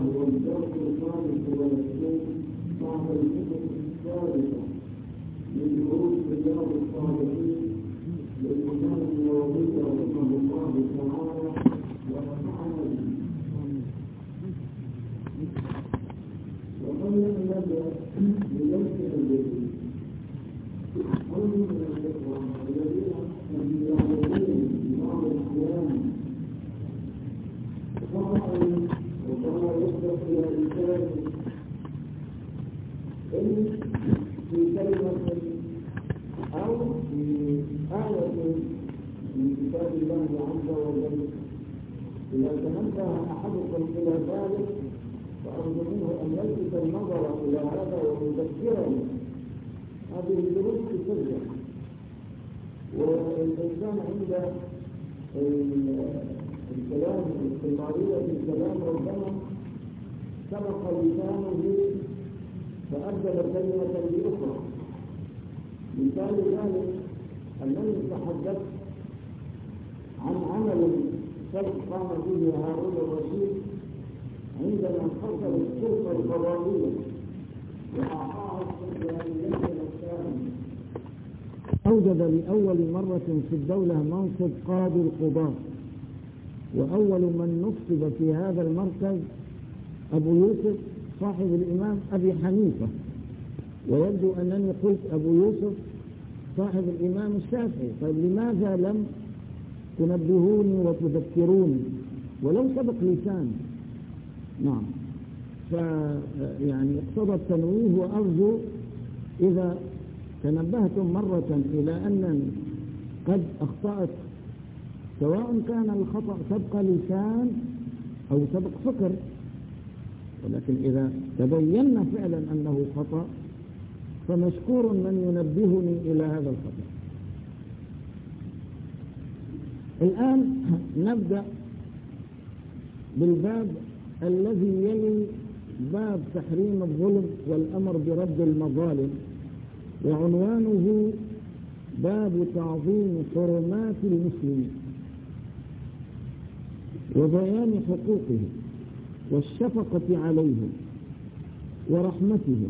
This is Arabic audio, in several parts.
والدرس الخامس والعشرين بعد الكتب الثالثة من دروس رياض الصالحين للإمام النووي رحمه الله تعالى ونفعنا به. وقبل أن نبدأ بليس الجديد أول من الإخوة الذين يعلمون بعض الأحيان خطأ وكما يصدق إلى الإنسان إن في كلمة أو في آية من كتاب الله عز وجل إذا تنبه أحدكم إلى ذلك فأرجو منه أن يلفت النظر إلى هذا ويذكرني. هذه الدروس تسجل والإنسان عند الكلام الاستمرارية في الكلام ربما سبق لسانه فأبدل كلمة بأخرى. مثال ذلك أنني تحدثت عن عمل سبق قام به هارون الرشيد عندما خسر السلطة القضائية وأعطاها السلطانية الثانية. أوجد لأول مرة في الدولة منصب قاضي القضاة، وأول من نصب في هذا المركز أبو يوسف صاحب الإمام أبي حنيفة، ويبدو أنني قلت أبو يوسف صاحب الإمام الشافعي. طيب لماذا لم تنبهوني وتذكروني ولو سبق لسان؟ نعم، يعني اقتضى التنويه، وأرجو إذا تنبهتم مرة إلى أنني قد أخطأت سواء كان الخطأ سبق لسان أو سبق فكر، ولكن إذا تبين فعلا أنه خطأ فمشكور من ينبهني إلى هذا الخطأ. الآن نبدأ بالباب الذي يلي باب تحريم الظلم والأمر برد المظالم، وعنوانه باب تعظيم حرمات المسلمين وبيان حقوقهم والشفقة عليهم ورحمتهم.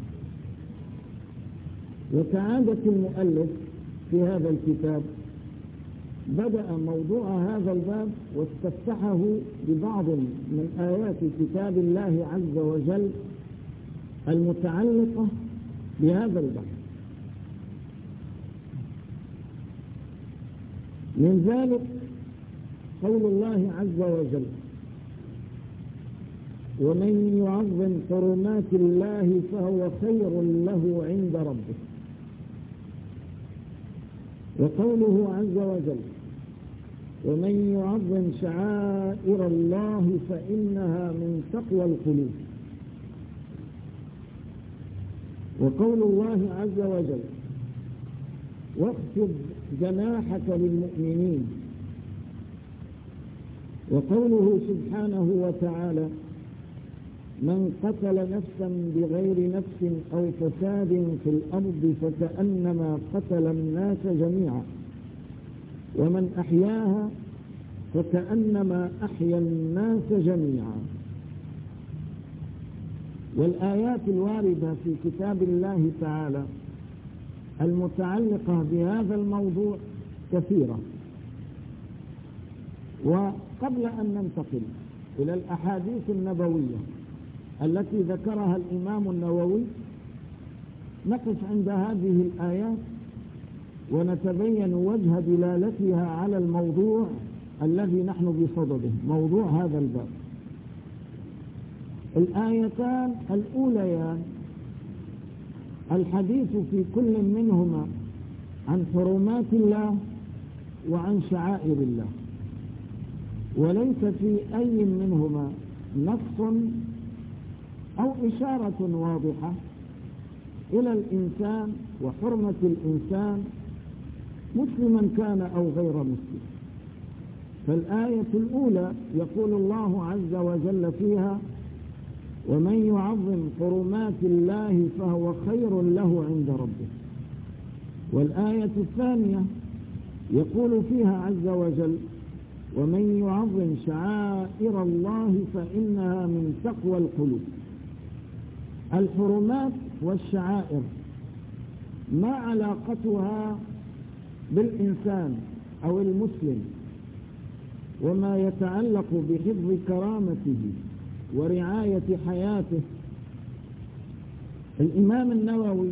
وكعادة المؤلف في هذا الكتاب بدأ موضوع هذا الباب واستفتحه ببعض من آيات كتاب الله عز وجل المتعلقة بهذا الباب. من ذلك قول الله عز وجل: ومن يعظم حرمات الله فهو خير له عند ربه. وقوله عز وجل: ومن يعظم شعائر الله فإنها من تقوى القلوب. وقول الله عز وجل: واخفض جناحك للمؤمنين. وقوله سبحانه وتعالى: من قتل نفسا بغير نفس أو فساد في الأرض فكأنما قتل الناس جميعا ومن أحياها فكأنما أحيا الناس جميعا. والآيات الواردة في كتاب الله تعالى المتعلقة بهذا الموضوع كثيرة. وقبل أن ننتقل إلى الأحاديث النبوية التي ذكرها الإمام النووي نقف عند هذه الآيات ونتبين وجه دلالتها على الموضوع الذي نحن بصدده، موضوع هذا الباب. الآيتان الأوليان الحديث في كل منهما عن حرمات الله وعن شعائر الله، وليس في أي منهما نص أو إشارة واضحة إلى الإنسان وحرمة الإنسان مسلما كان أو غير مسلم. فالآية الأولى يقول الله عز وجل فيها: ومن يعظم حرمات الله فهو خير له عند ربه. والآية الثانية يقول فيها عز وجل: ومن يعظم شعائر الله فإنها من تقوى القلوب. الحرمات والشعائر ما علاقتها بالإنسان أو المسلم وما يتعلق بحفظ كرامته ورعاية حياته؟ الإمام النووي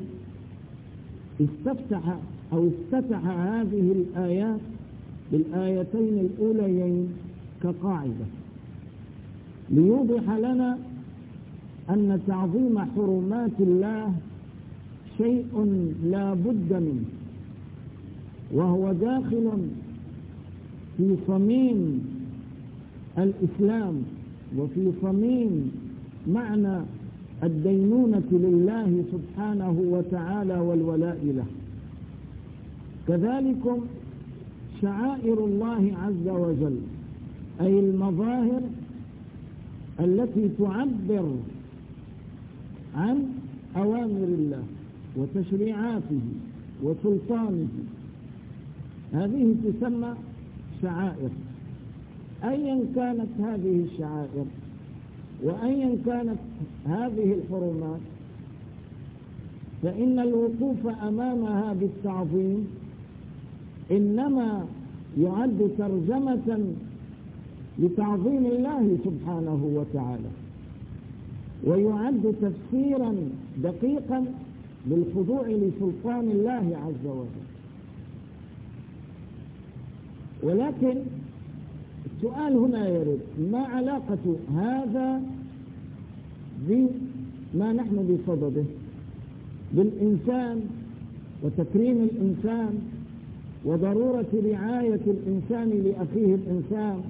افتتح هذه الآيات بالآيتين الأوليين كقاعدة ليوضح لنا أن تعظيم حرمات الله شيء لا بد منه، وهو داخل في صميم الإسلام وفي صميم معنى الدينونة لله سبحانه وتعالى والولاء له. كذلك شعائر الله عز وجل، أي المظاهر التي تعبر عن أوامر الله وتشريعاته وسلطانه، هذه تسمى شعائر. أيا كانت هذه الشعائر وأيا كانت هذه الحرمات، فإن الوقوف أمامها بالتعظيم إنما يعد ترجمة لتعظيم الله سبحانه وتعالى، ويعد تفسيرا دقيقا بالخضوع لسلطان الله عز وجل. ولكن السؤال هنا يرد: ما علاقة هذا بما نحن بصدده، بالإنسان وتكريم الإنسان وضرورة رعاية الإنسان لأخيه الإنسان؟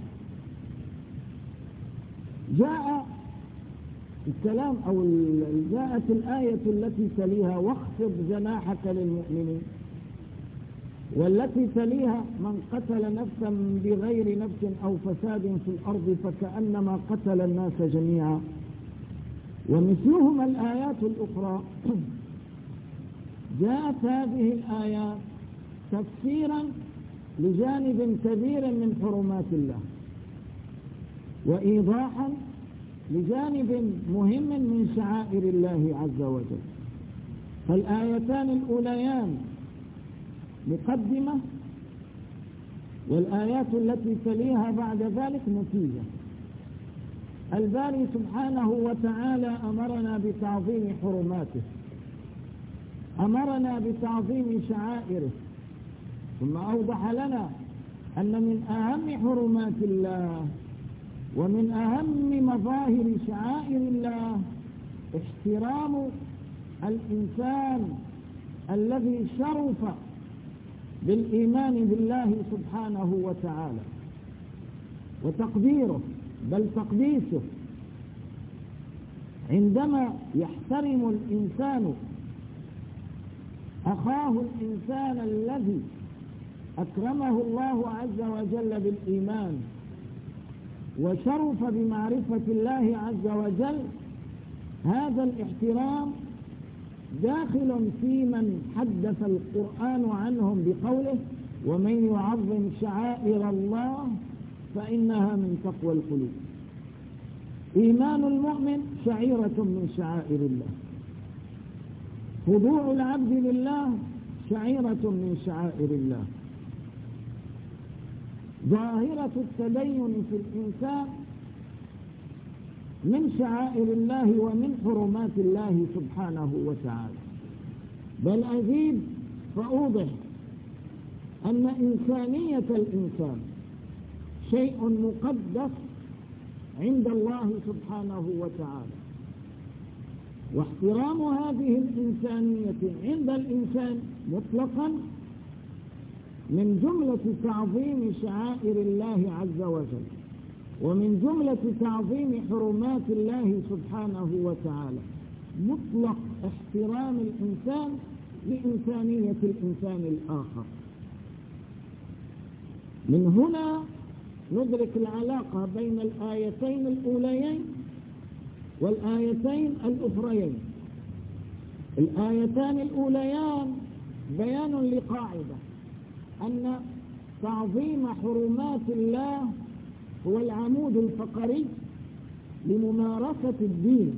جاء الكلام أو جاءت الآية التي تليها: واخفض جناحك للمؤمنين، والتي تليها: من قتل نفسا بغير نفس أو فساد في الأرض فكأنما قتل الناس جميعا. ومثلهما الآيات الأخرى. جاءت هذه الآيات تفسيرا لجانب كبير من حرمات الله، وإيضاحا لجانب مهم من شعائر الله عز وجل. فالآيتان الأوليان مقدمة، والآيات التي تليها بعد ذلك نتيجة. الباري سبحانه وتعالى أمرنا بتعظيم حرماته، أمرنا بتعظيم شعائره، ثم أوضح لنا أن من أهم حرمات الله ومن أهم مظاهر شعائر الله احترام الإنسان الذي شرف بالإيمان بالله سبحانه وتعالى، وتقديره بل تقديسه. عندما يحترم الإنسان أخاه الإنسان الذي أكرمه الله عز وجل بالإيمان وشرف بمعرفة الله عز وجل، هذا الاحترام داخل في من حدث القرآن عنهم بقوله: ومن يعظم شعائر الله فإنها من تقوى القلوب. إيمان المؤمن شعيرة من شعائر الله، خضوع العبد لله شعيرة من شعائر الله، ظاهرة التدين في الإنسان من شعائر الله ومن حرمات الله سبحانه وتعالى. بل أزيد فأوضح أن إنسانية الإنسان شيء مقدس عند الله سبحانه وتعالى، واحترام هذه الإنسانية عند الإنسان مطلقا من جملة تعظيم شعائر الله عز وجل، ومن جملة تعظيم حرمات الله سبحانه وتعالى، مطلق احترام الإنسان لإنسانية الإنسان الآخر. من هنا ندرك العلاقة بين الآيتين الأوليين والآيتين الأخريين. الآيتان الأوليان بيان لقاعدة أن تعظيم حرمات الله هو العمود الفقري لممارسة الدين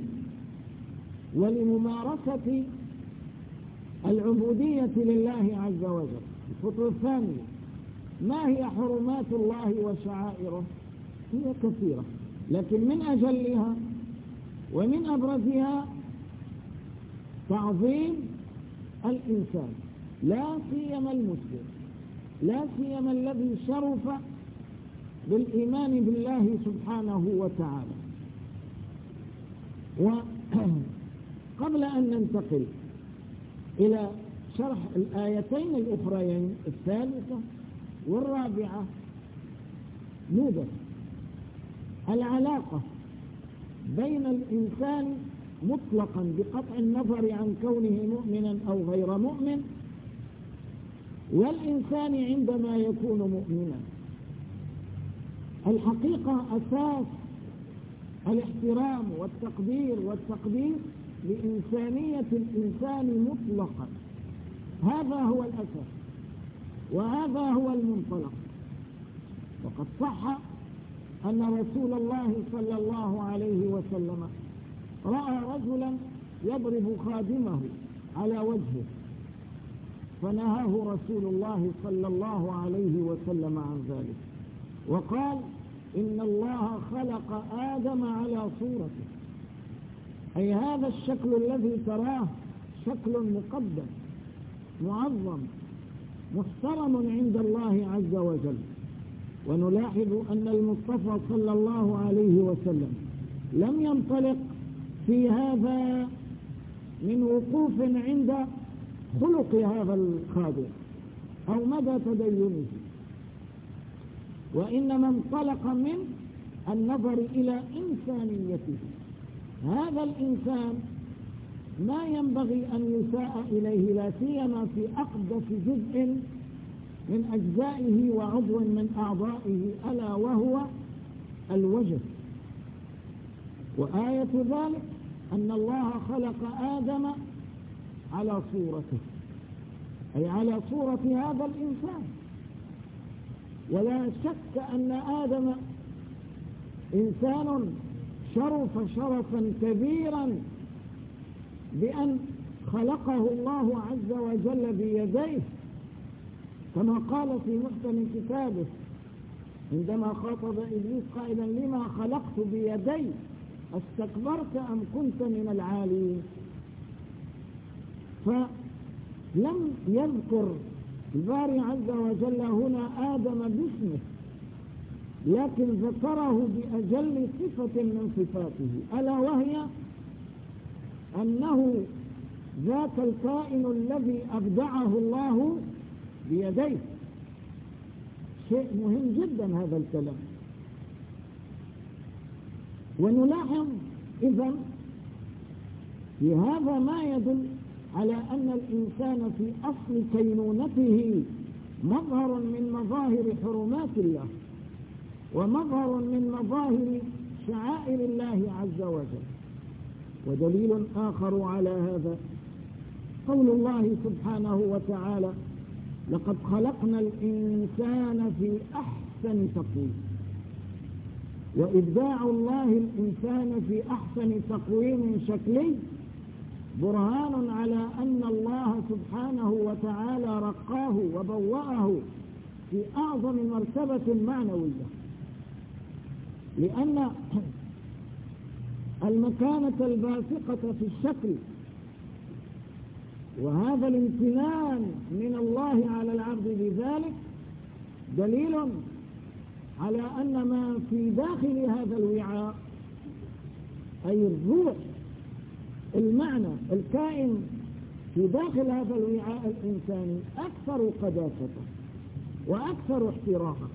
ولممارسة العبودية لله عز وجل. الخطوة الثانية: ما هي حرمات الله وشعائره؟ هي كثيرة، لكن من أجلها ومن أبرزها تعظيم الإنسان، لا سيما المسلم، لا سيما الذي شرف بالإيمان بالله سبحانه وتعالى. وقبل أن ننتقل إلى شرح الآيتين الأخريين الثالثة والرابعة، نوجد العلاقة بين الإنسان مطلقا بقطع النظر عن كونه مؤمنا أو غير مؤمن والإنسان عندما يكون مؤمنا. الحقيقة أساس الاحترام والتقدير والتقديس لإنسانية الإنسان مطلقا، هذا هو الأساس وهذا هو المنطلق. وقد صح أن رسول الله صلى الله عليه وسلم رأى رجلا يضرب خادمه على وجهه، فنهاه رسول الله صلى الله عليه وسلم عن ذلك، وقال: إن الله خلق آدم على صورته، أي هذا الشكل الذي تراه شكل مقدس معظم محترم عند الله عز وجل. ونلاحظ أن المصطفى صلى الله عليه وسلم لم ينطلق في هذا من وقوف عند خلق هذا الخادم أو مدى تدينه، وإنما انطلق من النظر إلى إنسانيته. هذا الإنسان ما ينبغي أن يساء إليه، لا سيما في أقدس جزء من أجزائه وعضو من أعضائه، ألا وهو الوجه. وآية ذلك أن الله خلق آدم على صورته، أي على صورة هذا الإنسان. ولا شك أن آدم إنسان شرف شرفا كبيرا بأن خلقه الله عز وجل بيديه، كما قال في محكم كتابه عندما خاطب إبليس قائلا: لما خلقت بيدي استكبرت أم كنت من العالين؟ فلم يذكر الباري عز وجل هنا آدم باسمه، لكن ذكره بأجل صفة من صفاته، ألا وهي أنه ذاك الكائن الذي أبدعه الله بيديه. شيء مهم جدا هذا الكلام. ونلاحظ إذن في هذا ما يدل على أن الإنسان في أصل كينونته مظهر من مظاهر حرمات الله ومظهر من مظاهر شعائر الله عز وجل. ودليل آخر على هذا قول الله سبحانه وتعالى: لقد خلقنا الإنسان في أحسن تقويم. وإبداع الله الإنسان في أحسن تقويم شكلي برهان على أن الله سبحانه وتعالى رقاه وبوأه في أعظم مرتبة معنوية، لأن المكانة الباسقة في الشكل وهذا الامتنان من الله على العبد بذلك دليل على أن ما في داخل هذا الوعاء، أي الروح، المعنى الكائن في داخل هذا الوعاء الإنساني أكثر قداسة وأكثر احتراما.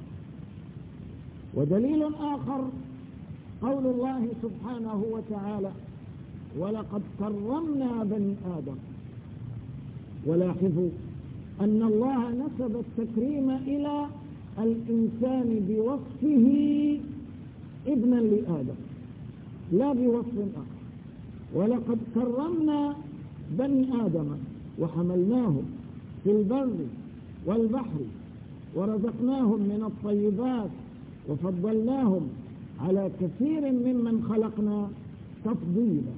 ودليل آخر قول الله سبحانه وتعالى: ولقد كرمنا بني آدم. ولاحظوا أن الله نسب التكريم إلى الإنسان بوصفه ابنا لآدم لا بوصف آخر. ولقد كرمنا بني آدم وحملناهم في البر والبحر ورزقناهم من الطيبات وفضلناهم على كثير ممن خلقنا تفضيلا.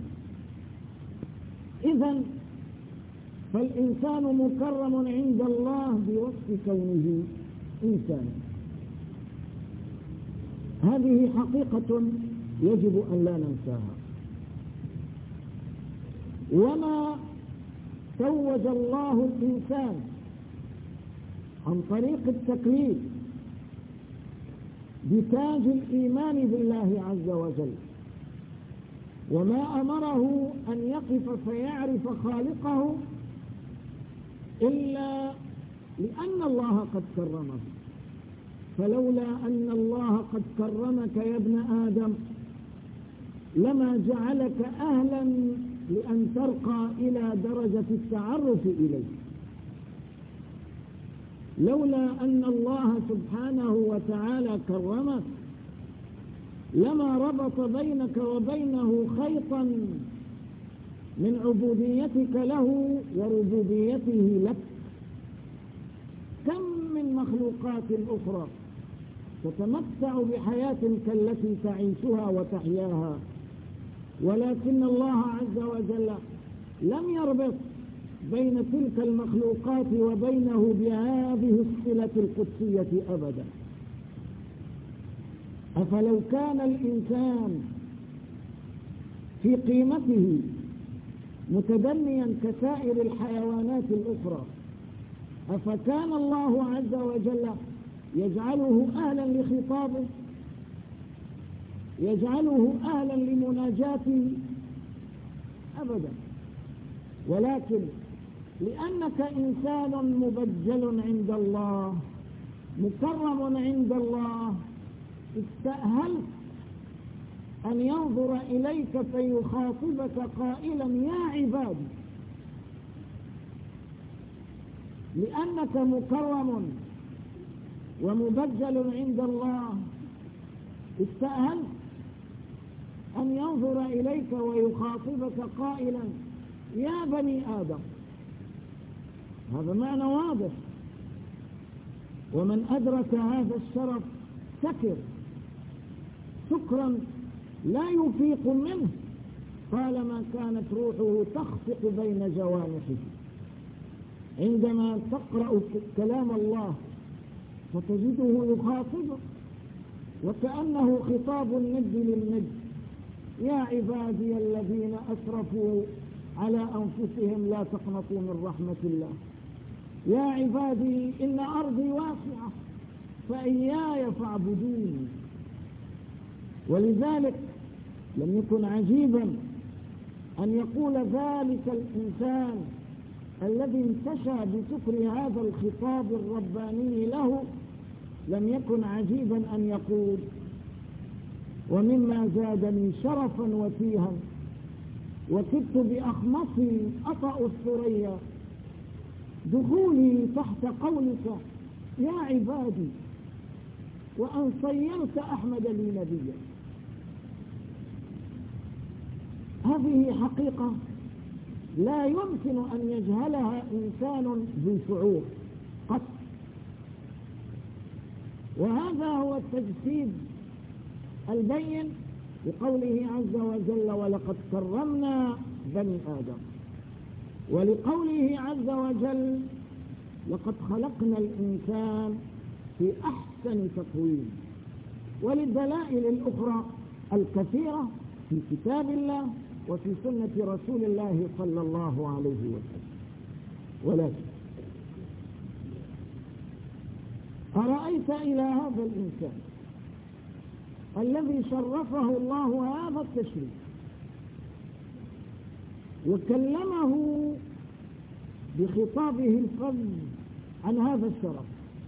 إذن فالإنسان مكرم عند الله بوصف كونه إنسانا. هذه حقيقة يجب أن لا ننساها. وما توج الله الإنسان عن طريق التكليف بتاج الإيمان بالله عز وجل، وما أمره أن يقف فيعرف خالقه إلا لأن الله قد كرمه. فلولا أن الله قد كرمك يا ابن آدم لما جعلك أهلا لأن ترقى إلى درجة التعرف إليه. لولا أن الله سبحانه وتعالى كرمك لما ربط بينك وبينه خيطا من عبوديتك له وربوبيته لك. كم من مخلوقات أخرى تتمتع بحياة كالتي تعيشها وتحياها، ولكن الله عز وجل لم يربط بين تلك المخلوقات وبينه بهذه الصلة القدسية أبدا. أفلو كان الإنسان في قيمته متدنيا كسائر الحيوانات الأخرى، أفكان الله عز وجل يجعله أهلا لخطابه، يجعله أهلا لمناجاته؟ أبدا. ولكن لأنك إنسان مبجل عند الله مكرم عند الله استأهلت أن ينظر إليك فيخاطبك قائلا يا عبادي. لأنك مكرم ومبجل عند الله استأهلت أن ينظر إليك ويخاطبك قائلا يا بني آدم. هذا معنى واضح. ومن أدرك هذا الشرف سكر سكرا لا يفيق منه طالما كانت روحه تخفق بين جوانحه. عندما تقرأ كلام الله فتجده يخاطبك وكأنه خطاب الند للند. يا عبادي الذين أسرفوا على أنفسهم لا تقنطوا من رحمة الله. يا عبادي إن أرضي واسعة فإياي فاعبدوني. ولذلك لم يكن عجيبا أن يقول ذلك الإنسان الذي انتشى بسكر هذا الخطاب الرباني له، لم يكن عجيبا أن يقول ومما زادني شرفا وتيها وكدت بأخمصي أطأ الثريا دخولي تحت قولك يا عبادي وأن صيرت أحمد لي نبيا. هذه حقيقة لا يمكن أن يجهلها إنسان ذو شعور قط. وهذا هو التجسيد البين لقوله عز وجل ولقد كرمنا بني آدم، ولقوله عز وجل لقد خلقنا الإنسان في أحسن تقويم، وللدلائل الأخرى الكثيرة في كتاب الله وفي سنة رسول الله صلى الله عليه وسلم. ولكن أرأيت إلى هذا الإنسان الذي شرفه الله هذا التشريف وكلمه بخطابه الفظ عن هذا الشرف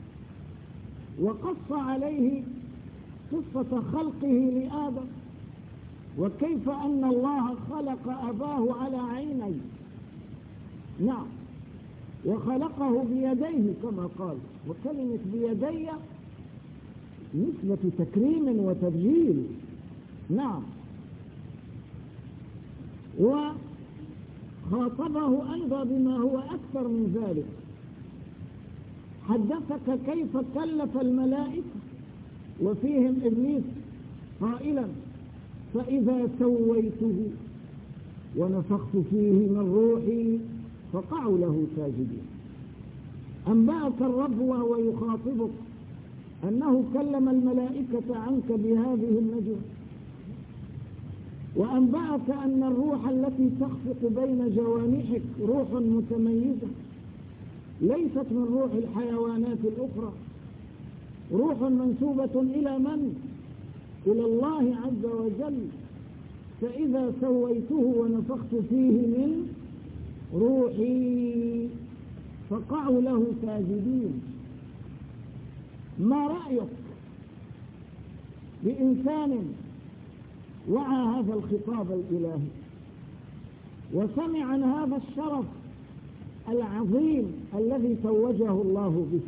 وقص عليه قصة خلقه لآدم وكيف أن الله خلق أباه على عينيه، نعم، وخلقه بيديه كما قال، وكلمة بيدي نسبة تكريم وتبجيل، نعم، وخاطبه أيضا بما هو أكثر من ذلك، حدثك كيف كلف الملائكة وفيهم إبليس قائلا فإذا سويته ونفخت فيه من روحي فقعوا له ساجدين. أنبأك الرب وهو يخاطبك أنه كلم الملائكة عنك بهذه النجوى، وأنبأك أن الروح التي تخفق بين جوانحك روح متميزة ليست من روح الحيوانات الأخرى، روح منسوبة إلى من؟ إلى الله عز وجل. فإذا سويته ونفخت فيه من روحي فقعوا له ساجدين. ما رأيك بإنسان وعى هذا الخطاب الإلهي وسمع عن هذا الشرف العظيم الذي توجه الله به،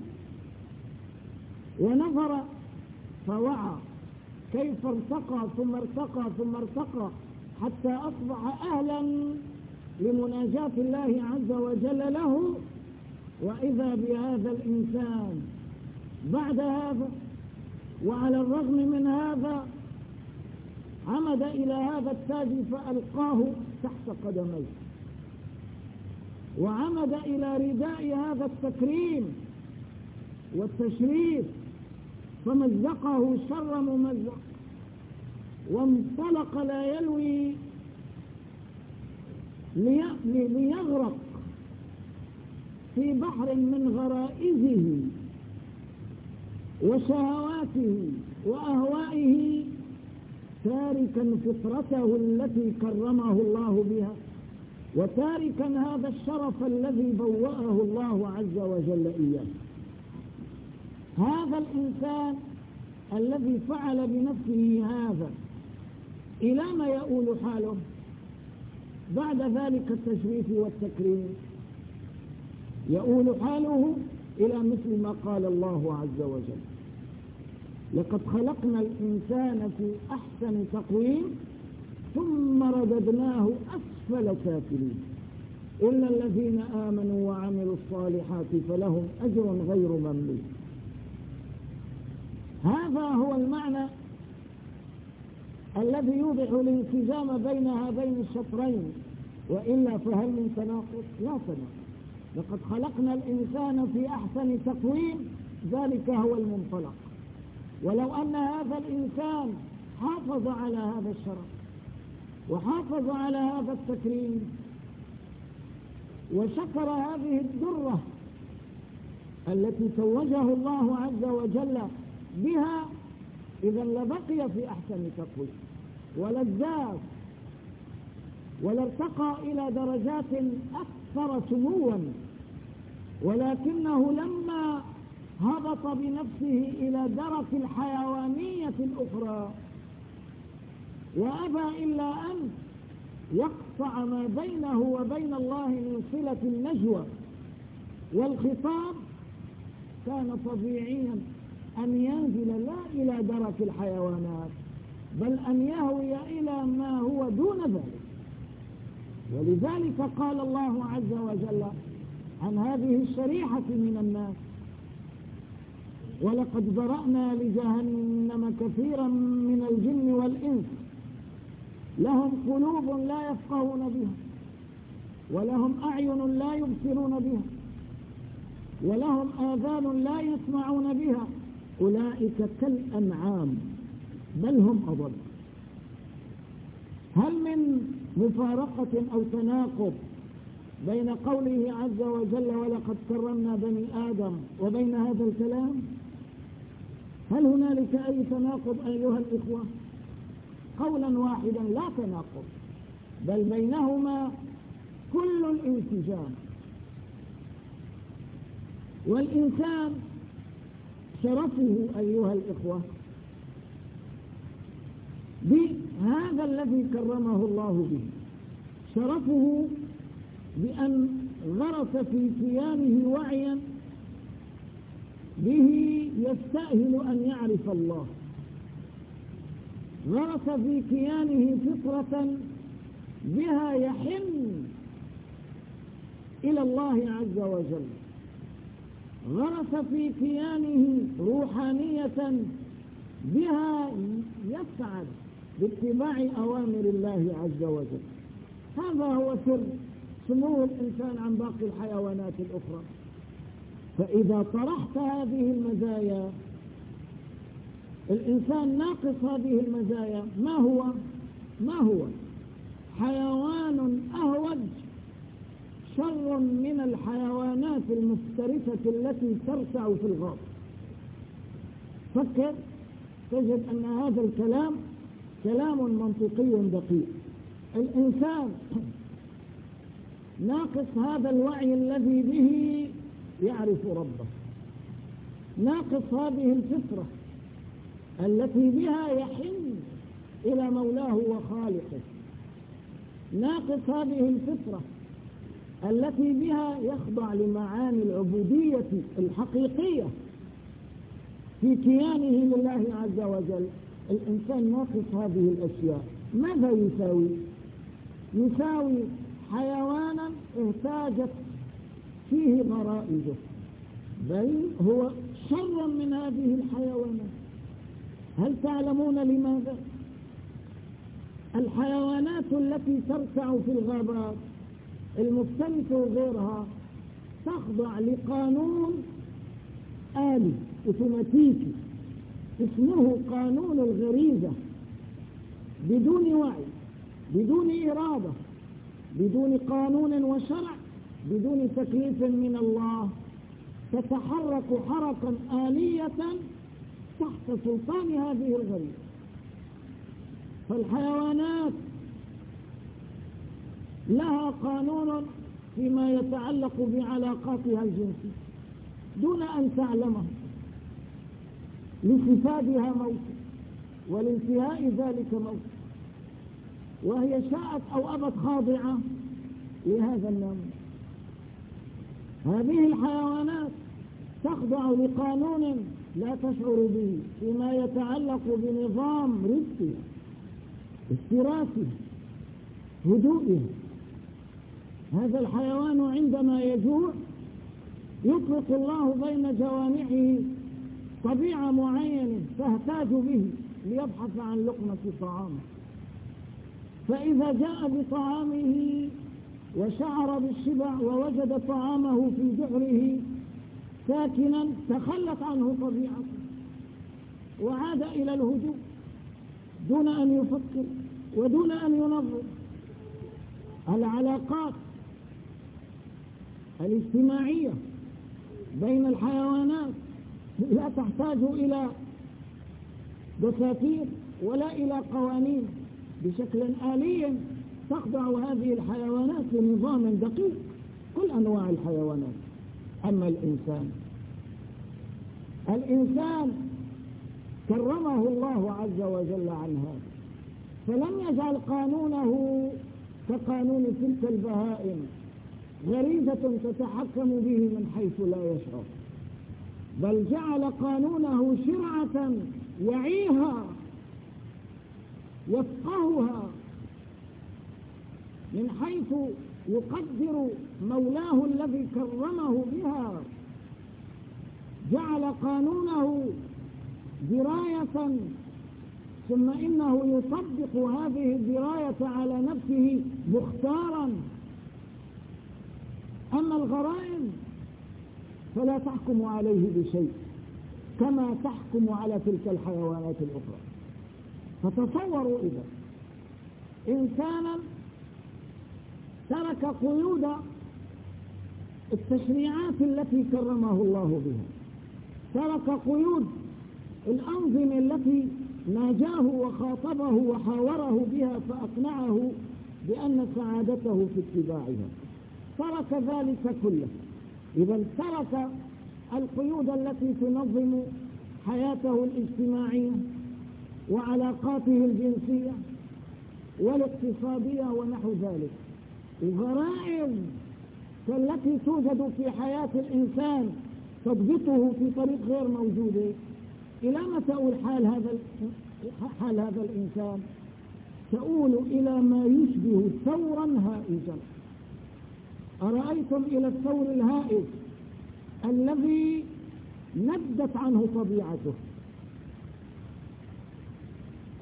ونظر فوعى كيف ارتقى ثم ارتقى ثم ارتقى حتى أصبح أهلا لمناجاة الله عز وجل له، وإذا بهذا الإنسان بعد هذا وعلى الرغم من هذا عمد إلى هذا التاج فألقاه تحت قدميه، وعمد إلى رداء هذا التكريم والتشريف فمزقه شر ممزق، وانطلق لا يلوي ليغرق في بحر من غرائزه وشهواته وأهوائه، تاركا فطرته التي كرمه الله بها، وتاركا هذا الشرف الذي بوأه الله عز وجل إياه. هذا الإنسان الذي فعل بنفسه هذا إلى ما يؤول حاله بعد ذلك التشريف والتكريم؟ يؤول حاله إلى مثل ما قال الله عز وجل: لقد خلقنا الإنسان في أحسن تقويم ثم رددناه أسفل سافلين إلا الذين آمنوا وعملوا الصالحات فلهم أجر غير ممنون. هذا هو المعنى الذي يوضح الانسجام بين هذين الشطرين، وإلا فهل من تناقض؟ لا تناقض. لقد خلقنا الإنسان في أحسن تقويم، ذلك هو المنطلق. ولو أن هذا الإنسان حافظ على هذا الشرف وحافظ على هذا التكريم وشكر هذه الدرة التي توجه الله عز وجل بها، إذا لبقي في أحسن تقويم ولزاد ولارتقى إلى درجات أكثر سموا، ولكنه لما هبط بنفسه إلى درك الحيوانية الأخرى وأبى إلا أن يقطع ما بينه وبين الله من صلة النجوى والخطاب، كان طبيعيا أن ينزل لا إلى درك الحيوانات بل أن يهوي إلى ما هو دون ذلك. ولذلك قال الله عز وجل عن هذه الشريحة من الناس: ولقد ذرأنا لجهنم كثيرا من الجن والإنس لهم قلوب لا يفقهون بها ولهم أعين لا يبصرون بها ولهم آذان لا يسمعون بها أولئك كالأنعام بل هم أضل. هل من مفارقة أو تناقض بين قوله عز وجل ولقد كرمنا بني آدم وبين هذا الكلام؟ هل هنالك أي تناقض أيها الإخوة؟ قولا واحدا لا تناقض، بل بينهما كل الانسجام. والإنسان شرفه أيها الإخوة بهذا الذي كرمه الله به، شرفه بأن غرس في كيانه وعيا به يستأهل أن يعرف الله، غرس في كيانه فطرة بها يحن إلى الله عز وجل، غرس في كيانه روحانية بها يسعد باتباع أوامر الله عز وجل. هذا هو سر سمو الإنسان عن باقي الحيوانات الأخرى. فإذا طرحت هذه المزايا، الإنسان ناقص هذه المزايا ما هو حيوان أهوج شر من الحيوانات المفترسة التي ترتع في الغاب. فكر تجد أن هذا الكلام كلام منطقي دقيق. الإنسان ناقص هذا الوعي الذي به يعرف ربه، ناقص هذه الفطرة التي بها يحن إلى مولاه وخالقه، ناقص هذه الفطرة التي بها يخضع لمعاني العبودية الحقيقية في كيانه لله عز وجل. الإنسان ناقص هذه الأشياء. ماذا يساوي؟ يساوي حيوانا اهتاجت فيه غرائزه، بل هو شر من هذه الحيوانات. هل تعلمون لماذا؟ الحيوانات التي ترتع في الغابات المفترسة وغيرها تخضع لقانون آلي اوتوماتيكي اسمه قانون الغريزة، بدون وعي، بدون إرادة، بدون قانون وشرع، بدون تكليف من الله، تتحرك حركا آلية تحت سلطان هذه الغريزة. فالحيوانات لها قانون فيما يتعلق بعلاقاتها الجنسية دون أن تعلمه، لصفادها موت ولانتهاء ذلك موت، وهي شاءت أو أبت خاضعة لهذا الناموس. هذه الحيوانات تخضع لقانون لا تشعر به فيما يتعلق بنظام رزقها، استراسها، هدوئها. هذا الحيوان عندما يجوع يطلق الله بين جوانحه طبيعة معينة تهتاج به ليبحث عن لقمة طعامه، فإذا جاء بطعامه وشعر بالشبع ووجد طعامه في جحره ساكنا تخلت عنه طبيعته وعاد إلى الهدوء دون أن يفكر ودون أن ينظر. العلاقات الاجتماعية بين الحيوانات لا تحتاج إلى دساتير ولا إلى قوانين، بشكل آلي تخضع هذه الحيوانات لنظام دقيق، كل أنواع الحيوانات. أما الإنسان كرمه الله عز وجل عن هذا، فلم يجعل قانونه كقانون تلك البهائم غريزة تتحكم به من حيث لا يشعر، بل جعل قانونه شرعة يعيها يفقهها من حيث يقدر مولاه الذي كرمه بها. جعل قانونه دراية ثم إنه يطبق هذه الدراية على نفسه مختارا. أما الغرائز فلا تحكم عليه بشيء كما تحكم على تلك الحيوانات الأخرى. فتصوروا إذا إنسانا ترك قيود التشريعات التي كرمه الله بها، ترك قيود الأنظمة التي ناجاه وخاطبه وحاوره بها فأقنعه بأن سعادته في اتباعها، ترك ذلك كله. إذا ترك القيود التي تنظم حياته الاجتماعية وعلاقاته الجنسية والاقتصادية ونحو ذلك. الغرائز التي توجد في حياة الإنسان تضبطه في طريق غير موجودة. إلى ما تؤول حال هذا الإنسان؟ تؤول إلى ما يشبه ثورا هائجا. أرأيتم إلى الثور الهائج الذي ندت عنه طبيعته،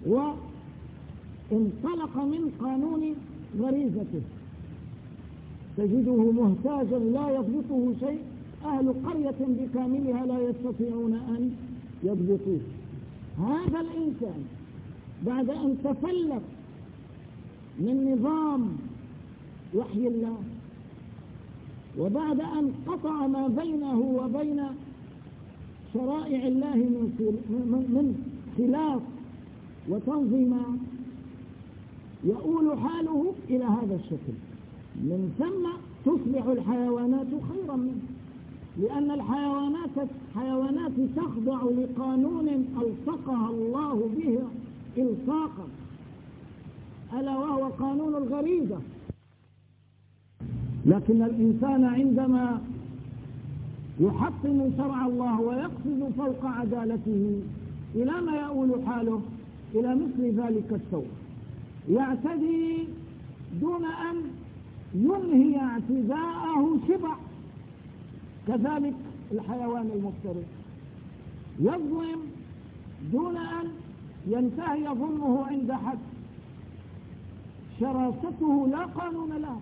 وانطلق من قانون غريزته، تجده مهتاجا لا يضبطه شيء، أهل قرية بكاملها لا يستطيعون أن يضبطوه. هذا الإنسان بعد أن تفلت من نظام وحي الله، وبعد أن قطع ما بينه وبين شرائع الله من خلاف وتنظيمات، يؤول حاله إلى هذا الشكل. من ثم تصبح الحيوانات خيرا منه، لأن الحيوانات تخضع لقانون ألصقها الله به إلصاقا، ألا وهو قانون الغريزة. لكن الإنسان عندما يحطم شرع الله ويقفز فوق عدالته، إلى ما يؤول حاله؟ إلى مثل ذلك السوء، يعتدي دون أن ينهي اعتداءه شبع. كذلك الحيوان المفترس يظلم دون أن ينتهي ظلمه عند حد، شراسته لا قانون لها،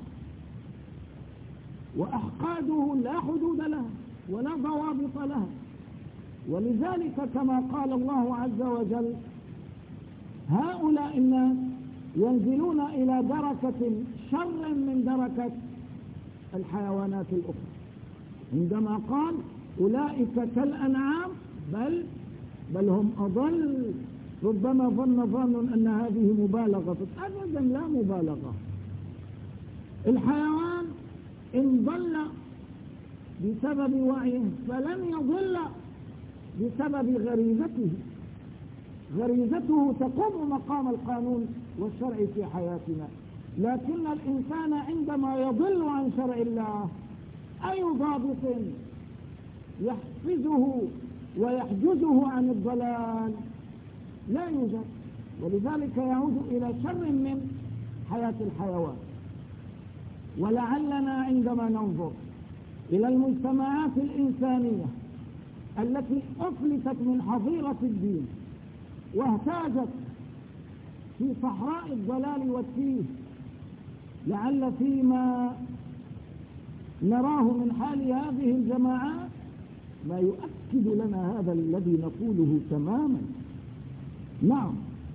وأحقاده لا حدود لها ولا ضوابط لها. ولذلك كما قال الله عز وجل: هؤلاء الناس ينزلون إلى دركة شر من دركة الحيوانات الأخرى، عندما قال: أولئك كالأنعام بل هم أضل. ربما ظن أن هذه مبالغة، أبدا لا مبالغة. الحيوان إن ضل بسبب وعيه فلن يضل بسبب غريزته. غريزته تقوم مقام القانون والشرع في حياتنا. لكن الإنسان عندما يضل عن شرع الله، أي ضابط يحفزه ويحجزه عن الضلال؟ لا يوجد. ولذلك يعود إلى شر من حياة الحيوان. ولعلنا عندما ننظر إلى المجتمعات الإنسانية التي أفلتت من حظيرة الدين واهتاجت في صحراء الضلال والتيه، لعل فيما نراه من حال هذه الجماعات ما يؤكد لنا هذا الذي نقوله تماما. نعم،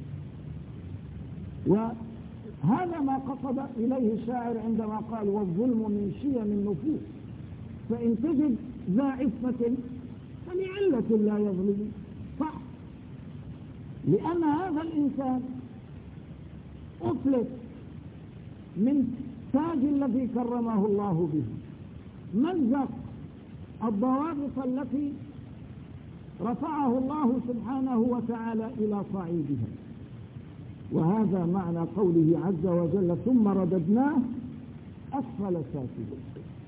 وهذا ما قصد إليه الشاعر عندما قال: والظلم من شيم النفوس، فإن تجد ذا عفة فلعلة لا يظلم. صح، لأن هذا الإنسان أفلت من تاج الذي كرمه الله به، مزق الضوابط التي رفعه الله سبحانه وتعالى إلى صعيدها. وهذا معنى قوله عز وجل: ثم رددناه أسفل سافلين.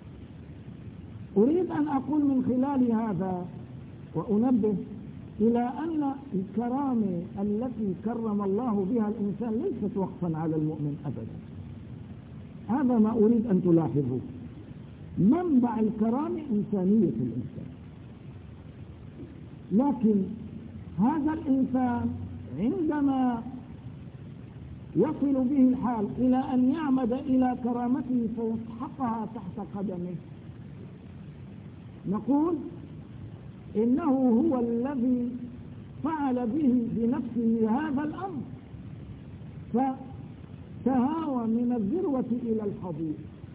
أريد أن أقول من خلال هذا وأنبه إلى أن الكرامة التي كرم الله بها الإنسان ليست وقفا على المؤمن أبدا. هذا ما أريد أن تلاحظوه. منبع الكرامة إنسانية الإنسان، لكن هذا الإنسان عندما يصل به الحال إلى أن يعمد إلى كرامته فيسحقها تحت قدمه، نقول إنه هو الذي فعل به بنفسه هذا الأمر، فتهاوى من الذروة إلى الحضيض.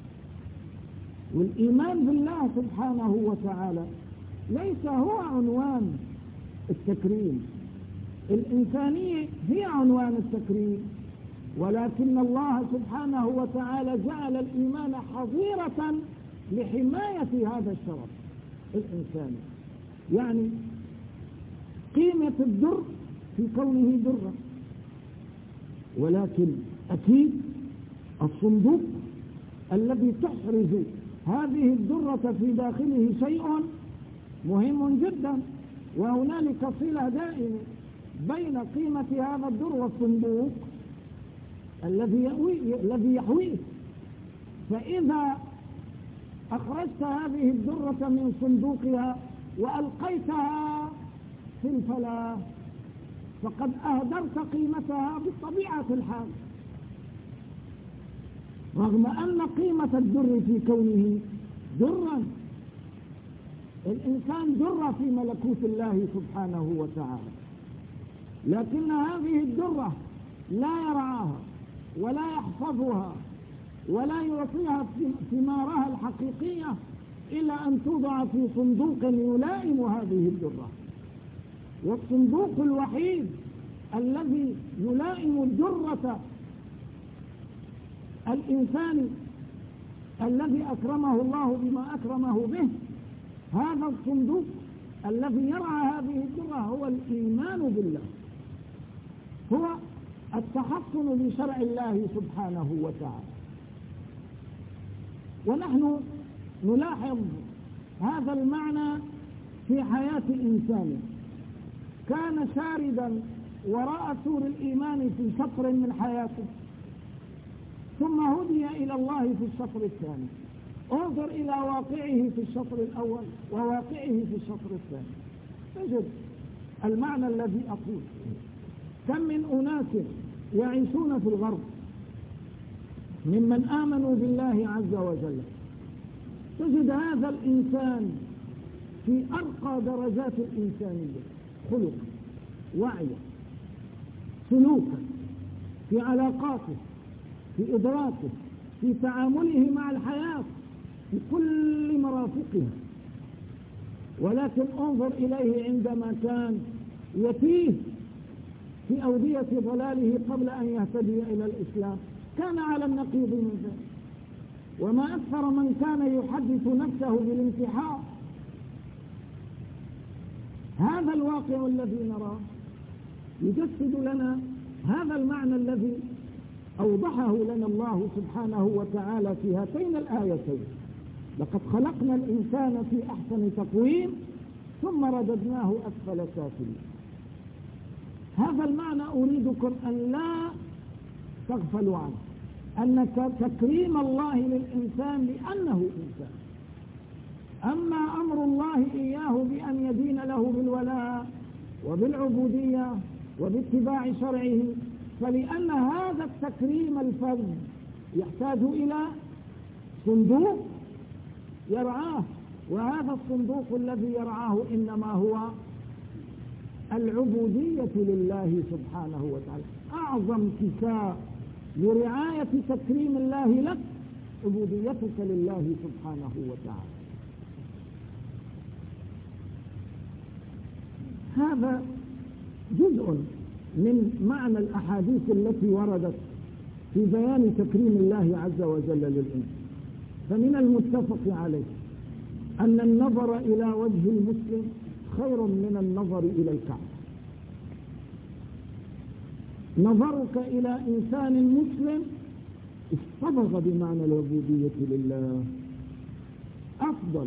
والإيمان بالله سبحانه وتعالى ليس هو عنوان التكريم، الإنسانية هي عنوان التكريم، ولكن الله سبحانه وتعالى جعل الإيمان حظيرة لحماية هذا الشرف الإنساني. يعني قيمة الدر في كونه درا، ولكن أكيد الصندوق الذي تحرز هذه الدرة في داخله شيء مهم جدا، وهنالك صلة دائمة بين قيمة هذا الدر والصندوق الذي يحويه. فإذا أخرجت هذه الدرة من صندوقها وألقيتها في الفلاة فقد أهدرت قيمتها بطبيعة الحال، رغم أن قيمة الدر في كونه درا. الإنسان در في ملكوت الله سبحانه وتعالى، لكن هذه الدرة لا يرعاها ولا يحفظها ولا يعطيها ثمارها الحقيقية إلا أن توضع في صندوق يلائم هذه الدرة. والصندوق الوحيد الذي يلائم درة الإنسان الذي أكرمه الله بما أكرمه به، هذا الصندوق الذي يرعى هذه الدرة هو الإيمان بالله، هو التحصن بشرع الله سبحانه وتعالى. ونحن نلاحظ هذا المعنى في حياة إنسان كان شاردا وراء سور الإيمان في شطر من حياته، ثم هدي إلى الله في الشطر الثاني. انظر إلى واقعه في الشطر الأول وواقعه في الشطر الثاني، تجد المعنى الذي أقول. كم من أناس يعيشون في الغرب ممن آمنوا بالله عز وجل، تجد هذا الإنسان في أرقى درجات الإنسانية، خلقا، وعيا، سلوكا، في علاقاته، في إدراكه، في تعامله مع الحياة، في كل مرافقها. ولكن انظر إليه عندما كان يتيه في أودية ضلاله قبل أن يهتدي إلى الإسلام، كان على النقيض من ذلك. وما أكثر من كان يحدث نفسه بالانتحار. هذا الواقع الذي نراه يجسد لنا هذا المعنى الذي أوضحه لنا الله سبحانه وتعالى في هاتين الآيتين: لقد خلقنا الإنسان في أحسن تقويم ثم رددناه أسفل سافلين. هذا المعنى أريدكم أن لا تغفلوا عنه، أن تكريم الله للإنسان لأنه إنسان. أما أمر الله إياه بأن يدين له بالولاء وبالعبودية وباتباع شرعه، فلأن هذا التكريم الفرد يحتاج إلى صندوق يرعاه، وهذا الصندوق الذي يرعاه إنما هو العبودية لله سبحانه وتعالى. أعظم كفاء لرعاية تكريم الله لك عبوديتك لله سبحانه وتعالى. هذا جزء من معنى الأحاديث التي وردت في بيان تكريم الله عز وجل للإنسان. فمن المتفق عليه أن النظر إلى وجه المسلم خير من النظر إلى الكعبة. نظرك إلى إنسان مسلم اصطبغ بمعنى العبودية لله أفضل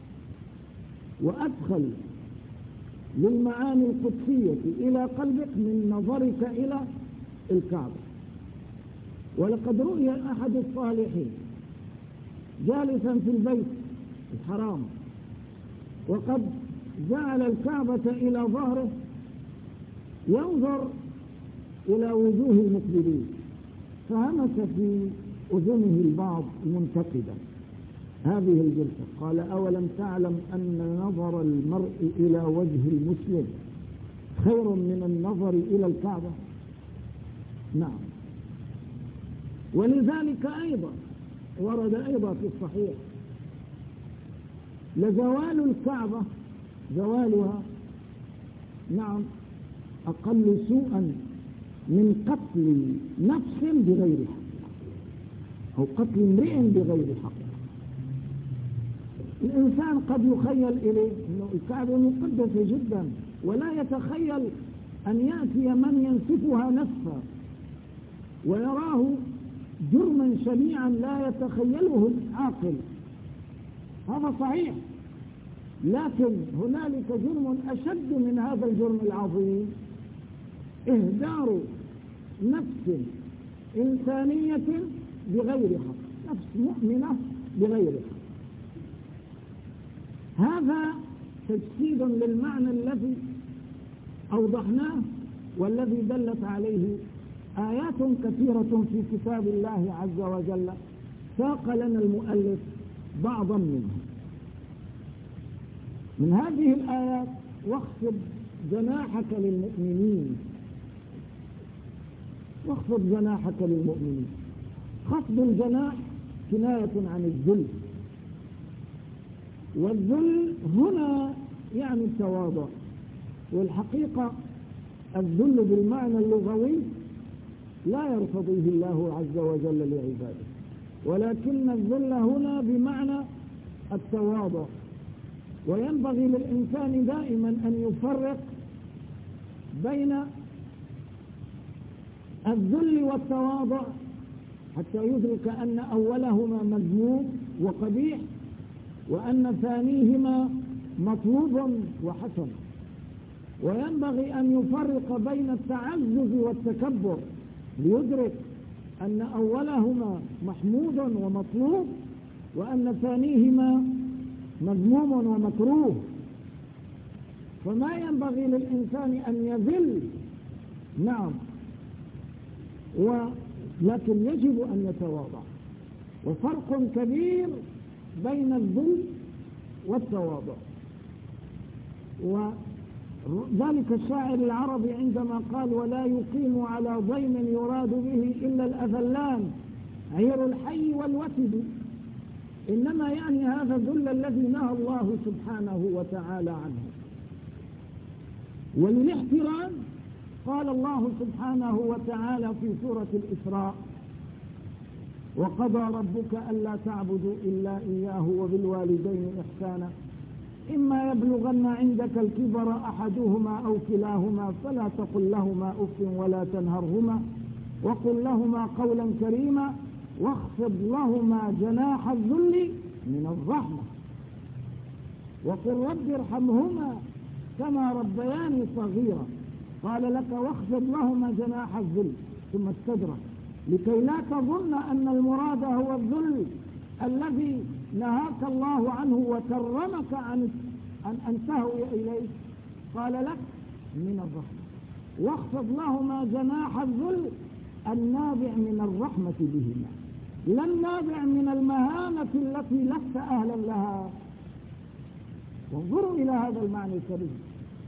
وأدخل للمعاني القدسية إلى قلبك من نظرك إلى الكعبة. ولقد رؤي أحد الصالحين جالسا في البيت الحرام وقد جعل الكعبة إلى ظهره ينظر إلى وجوه المقبلين، فهمس في أذنه البعض منتقدا هذه الجلسة، قال: أولم تعلم أن نظر المرء إلى وجه المسلم خير من النظر إلى الكعبة؟ نعم. ولذلك أيضا ورد أيضا في الصحيح: لزوال الكعبة زوالها نعم أقل سوءا من قتل نفس بغير حق أو قتل امرئ بغير حق. الإنسان قد يخيل إليه أن الكعبة مقدسة جدا، ولا يتخيل أن يأتي من ينسفها نسفا ويراه جرما شنيعا لا يتخيله العاقل. هذا صحيح، لكن هنالك جرم أشد من هذا الجرم العظيم: إهدار نفس إنسانية بغير حق، نفس مؤمنة بغير حق. هذا تجسيد للمعنى الذي أوضحناه والذي دلت عليه آيات كثيرة في كتاب الله عز وجل، ساق لنا المؤلف بعضا منها. من هذه الآيات: واخفض جناحك للمؤمنين. واخفض جناحك للمؤمنين. خفض الجناح كناية عن الذل، والذل هنا يعني التواضع. والحقيقة الذل بالمعنى اللغوي لا يرتضيه الله عز وجل لعباده، ولكن الذل هنا بمعنى التواضع. وينبغي للإنسان دائما أن يفرق بين الذل والتواضع حتى يدرك أن أولهما مذموم وقبيح، وأن ثانيهما مطلوب وحسن. وينبغي أن يفرق بين التعزز والتكبر ليدرك أن أولهما محمود ومطلوب، وأن ثانيهما مذموم ومكروه. فما ينبغي للإنسان أن يذل، نعم، لكن يجب أن يتواضع. وفرق كبير بين الذل والتواضع. وذلك الشاعر العربي عندما قال: ولا يقيم على ضيم يراد به إلا الأذلان عير الحي والوتد، إنما يعني هذا الذل الذي نهى الله سبحانه وتعالى عنه. وللاحترام قال الله سبحانه وتعالى في سورة الإسراء: وقضى ربك ألا تعبدوا إلا إياه وبالوالدين إحسانا إما يبلغن عندك الكبر أحدهما أو كلاهما فلا تقل لهما أف ولا تنهرهما وقل لهما قولا كريما واخفض لهما جناح الذل من الرحمة وقل رب ارحمهما كما ربياني صغيرا. قال لك: واخفض لهما جناح الذل، ثم استدرك لكي لا تظن أن المراد هو الذل الذي نهاك الله عنه وكرمك عن أن تهوي إليه. قال لك: من الرحمة. واخفض لهما جناح الذل النابع من الرحمة بهما، لا النابع من المهانة التي لست أهلا لها. وانظروا إلى هذا المعنى الكريم.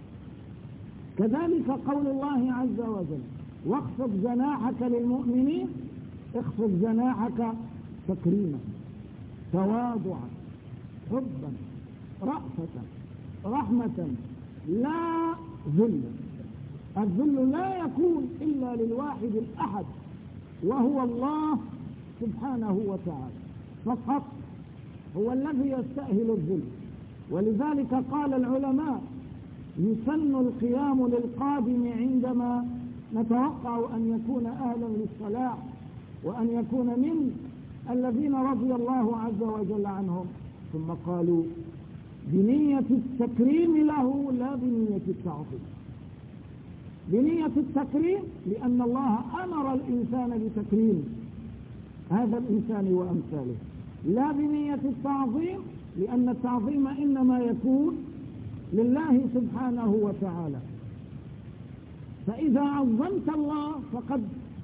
كذلك قول الله عز وجل: واخفض جناحك للمؤمنين. اخفض جناحك تكريما، تواضعا، حبا، رأفة، رحمة، لا ذل. الذل لا يكون إلا للواحد الأحد وهو الله سبحانه وتعالى فقط، هو الذي يستأهل الذل. ولذلك قال العلماء: يسن القيام للقادم عندما نتوقع أن يكون أهلا للصلاة وأن يكون من الذين رضي الله عز وجل عنهم. ثم قالوا: بنية التكريم له لا بنية التعظيم. بنية التكريم لأن الله أمر الإنسان بتكريم هذا الإنسان وأمثاله، لا بنية التعظيم لأن التعظيم إنما يكون لله سبحانه وتعالى. فإذا عظمت الله فقد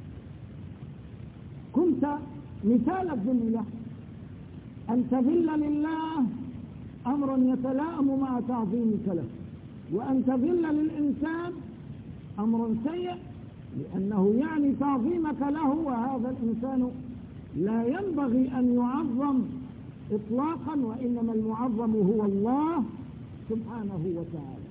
كنت مثال الذل له. أن تذل لله أمر يتلائم مع تعظيمك له، وأن تذل للإنسان أمر سيء لأنه يعني تعظيمك له، وهذا الإنسان لا ينبغي أن يعظم إطلاقا، وإنما المعظم هو الله سبحانه وتعالى.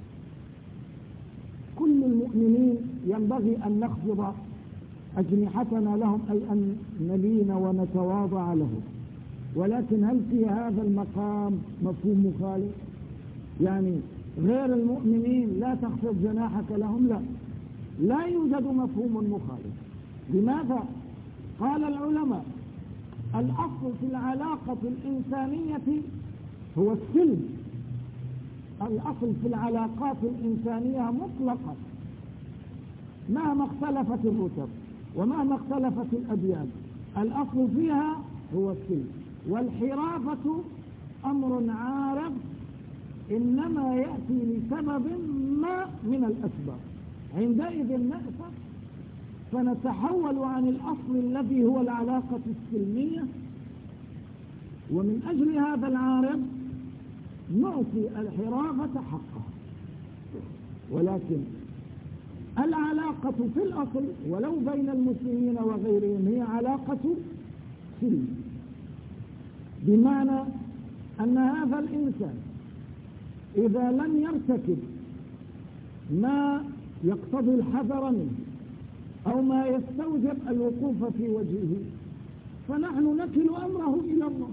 كل المؤمنين ينبغي أن نخفض أجنحتنا لهم، أي أن نلين ونتواضع لهم. ولكن هل في هذا المقام مفهوم مخالف؟ يعني غير المؤمنين لا تخفض جناحك لهم؟ لا يوجد مفهوم مخالف. لماذا؟ قال العلماء: الأصل في العلاقة الإنسانية هو السلم. الأصل في العلاقات الإنسانية مطلقا مهما اختلفت الرتب ومهما اختلفت الأديان، الأصل فيها هو السلم. والحرافة أمر عارض إنما يأتي لسبب ما من الأسباب. عندئذ نأسف فنتحول عن الأصل الذي هو العلاقة السلمية، ومن أجل هذا العارض نعطي الحرابة حقه. ولكن العلاقة في الأصل ولو بين المسلمين وغيرهم هي علاقة سلم، بمعنى أن هذا الإنسان إذا لم يرتكب ما يقتضي الحذر منه أو ما يستوجب الوقوف في وجهه فنحن نكل أمره إلى الله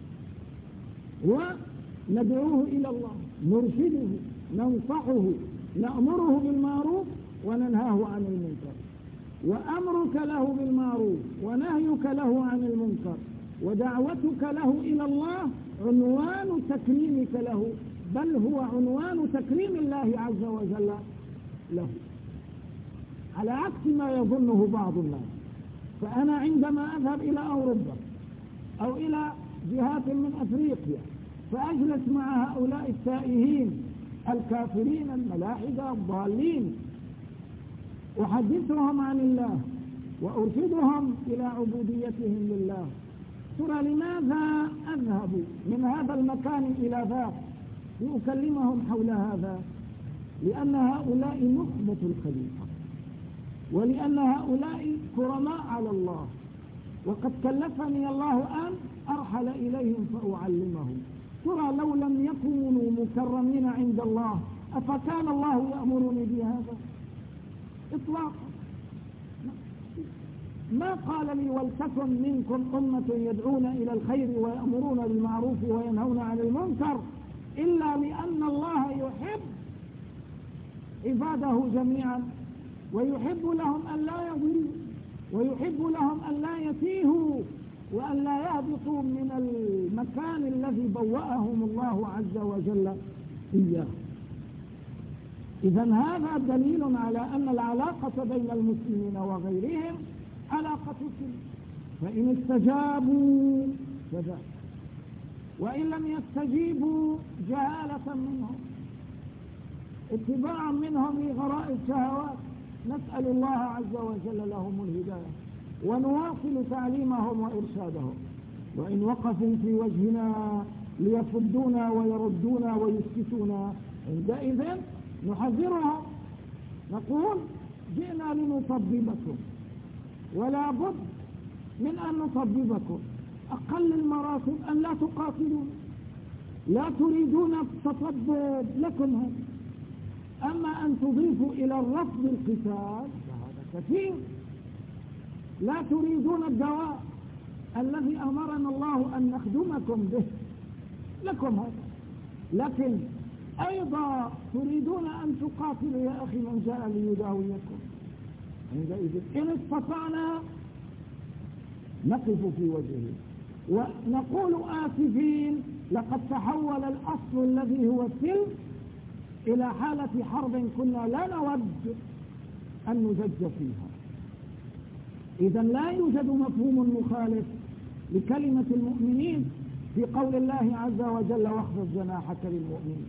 وندعوه إلى الله، نرشده، ننصحه، نأمره بالمعروف وننهاه عن المنكر. وأمرك له بالمعروف ونهيك له عن المنكر ودعوتك له إلى الله عنوان تكريمك له، بل هو عنوان تكريم الله عز وجل له، على عكس ما يظنه بعض الناس. فأنا عندما أذهب إلى أوروبا أو إلى جهات من أفريقيا فأجلس مع هؤلاء التائهين الكافرين الملاحدة الضالين، أحدثهم عن الله وأرشدهم إلى عبوديتهم لله. ترى لماذا أذهب من هذا المكان إلى ذاك لأكلمهم حول هذا؟ لأن هؤلاء نخبة الخليفة، ولأن هؤلاء كرماء على الله، وقد كلفني الله أن أرحل إليهم فأعلمهم. ترى لو لم يكونوا مكرمين عند الله أفكان الله يأمرني بهذا؟ إطلاقا ما قال لي ولتكن منكم أمة يدعون إلى الخير ويأمرون بالمعروف وينهون عن المنكر إلا لأن الله يحب عباده جميعا، ويحب لهم أن لا يضلوا، ويحب لهم أن لا يتيهوا، وأن لا يهبطوا من المكان الذي بوأهم الله عز وجل إياه. إذن هذا دليل على أن العلاقة بين المسلمين وغيرهم علاقة سلم، فإن استجابوا فذاك، وإن لم يستجيبوا جهالة منهم اتباعا منهم لغرائز الشهوات نسأل الله عز وجل لهم الهداية ونواصل تعليمهم وإرشادهم. وإن وقفوا في وجهنا ليصدونا ويردونا ويسكتونا عندئذ نحذرهم، نقول جئنا لنطببكم ولا بد من أن نطببكم. أقل المراتب أن لا تقاتلون، لا تريدون التطبب لكم هذا. أما أن تضيفوا إلى الرفض القتال فهذا كثير. لا تريدون الدواء الذي أمرنا الله أن نخدمكم به لكم هذا، لكن أيضا تريدون أن تقاتلوا يا أخي من جاء ليداويكم. عندئذ إن استطعنا نقف في وجهه ونقول آسفين لقد تحول الأصل الذي هو السلم إلى حالة حرب كنا لا نود أن نزج فيها. إذا لا يوجد مفهوم مخالف لكلمة المؤمنين في قول الله عز وجل واخفض جناحك للمؤمنين.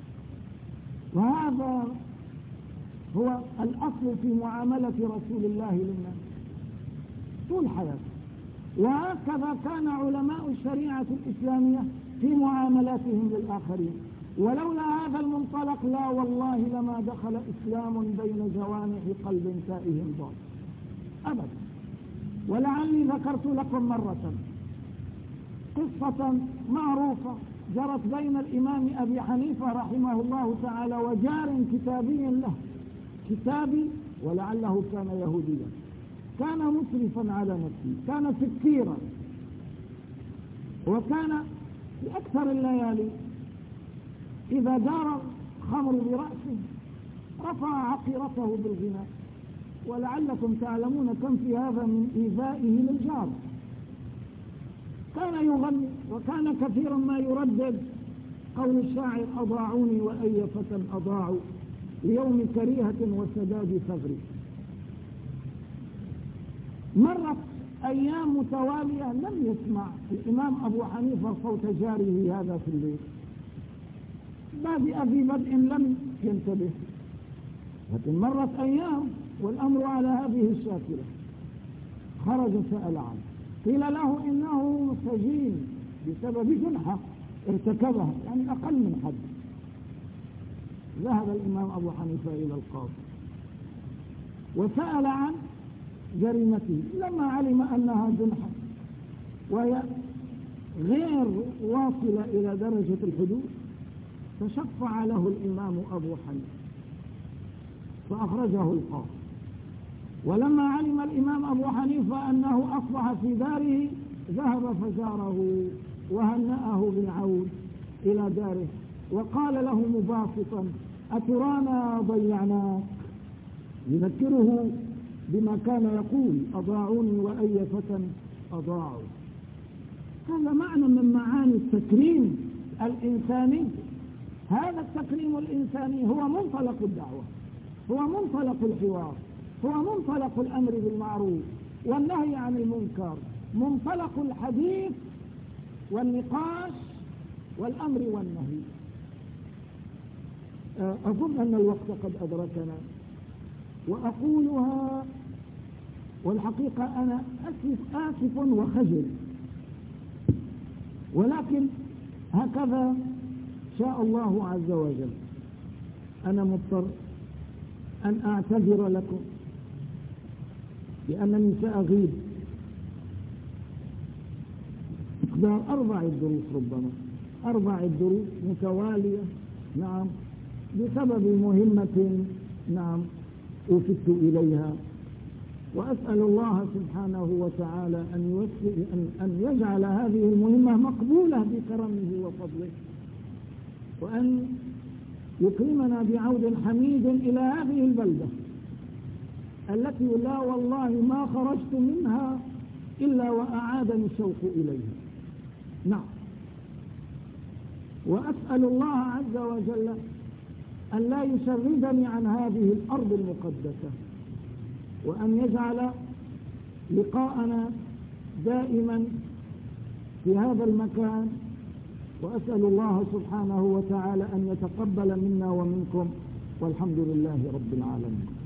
وهذا هو الأصل في معاملة رسول الله للناس طول حياته، وهكذا كان علماء الشريعة الإسلامية في معاملاتهم للآخرين. ولولا هذا المنطلق لا والله لما دخل إسلام بين جوانح قلب تائه ضال أبدا. ولعلي ذكرت لكم مرة قصة معروفة جرت بين الإمام أبي حنيفة رحمه الله تعالى وجار كتابي له، كتابي ولعله كان يهوديا، كان مسرفا على نفسه، كان سكيرا، وكان في أكثر الليالي إذا دار خمر برأسه رفع عقيرته بالغناء. ولعلكم تعلمون كم في هذا من إيذائه للجار. كان يغني وكان كثيرا ما يردد قول الشاعر أضاعوني وأي فتى أضاعوا ليوم كريهة وسداد ثغري. مرت أيام متوالية لم يسمع الإمام أبو حنيفة صوت جاره هذا في الليل، بادئ في بدء لم ينتبه، لكن مرت أيام والأمر على هذه الشاكلة. خرج سأل عنه، قيل له إنه سجين بسبب جنحة ارتكبها، يعني أقل من حد. ذهب الإمام أبو حنيفة إلى القاضي وسأل عن جريمته، لما علم أنها جنحة وهي غير واصلة إلى درجة الحدود فشفع له الإمام أبو حنيفة فأخرجه القاضي. ولما علم الإمام أبو حنيفة أنه أصبح في داره ذهب فزاره وهنأه بالعود إلى داره وقال له مباسطا: أترانا ضيعناك، يذكره بما كان يقول: أضاعوني وأي فتى أضاعوا. هذا معنى من معاني التكريم الإنساني. هذا التكريم الإنساني هو منطلق الدعوة، هو منطلق الحوار، هو منطلق الأمر بالمعروف والنهي عن المنكر، منطلق الحديث والنقاش والأمر والنهي. أظن أن الوقت قد أدركنا وأقولها، والحقيقة أنا آسف وخجل، ولكن هكذا شاء الله عز وجل. أنا مضطر أن أعتذر لكم لأنني سأغيب مقدار 4 دروس، ربما 4 دروس متوالية، نعم، بسبب مهمة أوفدت إليها. وأسأل الله سبحانه وتعالى أن يجعل هذه المهمة مقبولة بكرمه وفضله، وأن يكرمنا بعود حميد إلى هذه البلدة التي لا والله ما خرجت منها إلا وأعادني الشوق إليها. نعم، وأسأل الله عز وجل أن لا يشردني عن هذه الأرض المقدسة، وأن يجعل لقاءنا دائما في هذا المكان. وأسأل الله سبحانه وتعالى أن يتقبل منا ومنكم، والحمد لله رب العالمين.